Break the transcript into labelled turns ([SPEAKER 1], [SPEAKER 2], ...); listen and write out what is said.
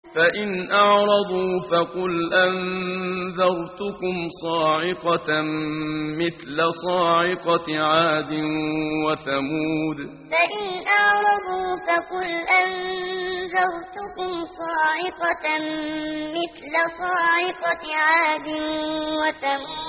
[SPEAKER 1] فإن أعرضوا فقل أنذرتكم صاعقة مثل صاعقة عاد وثمود.
[SPEAKER 2] فإن أعرضوا فقل أنذرتكم صاعقة مثل صاعقة عاد وثمود.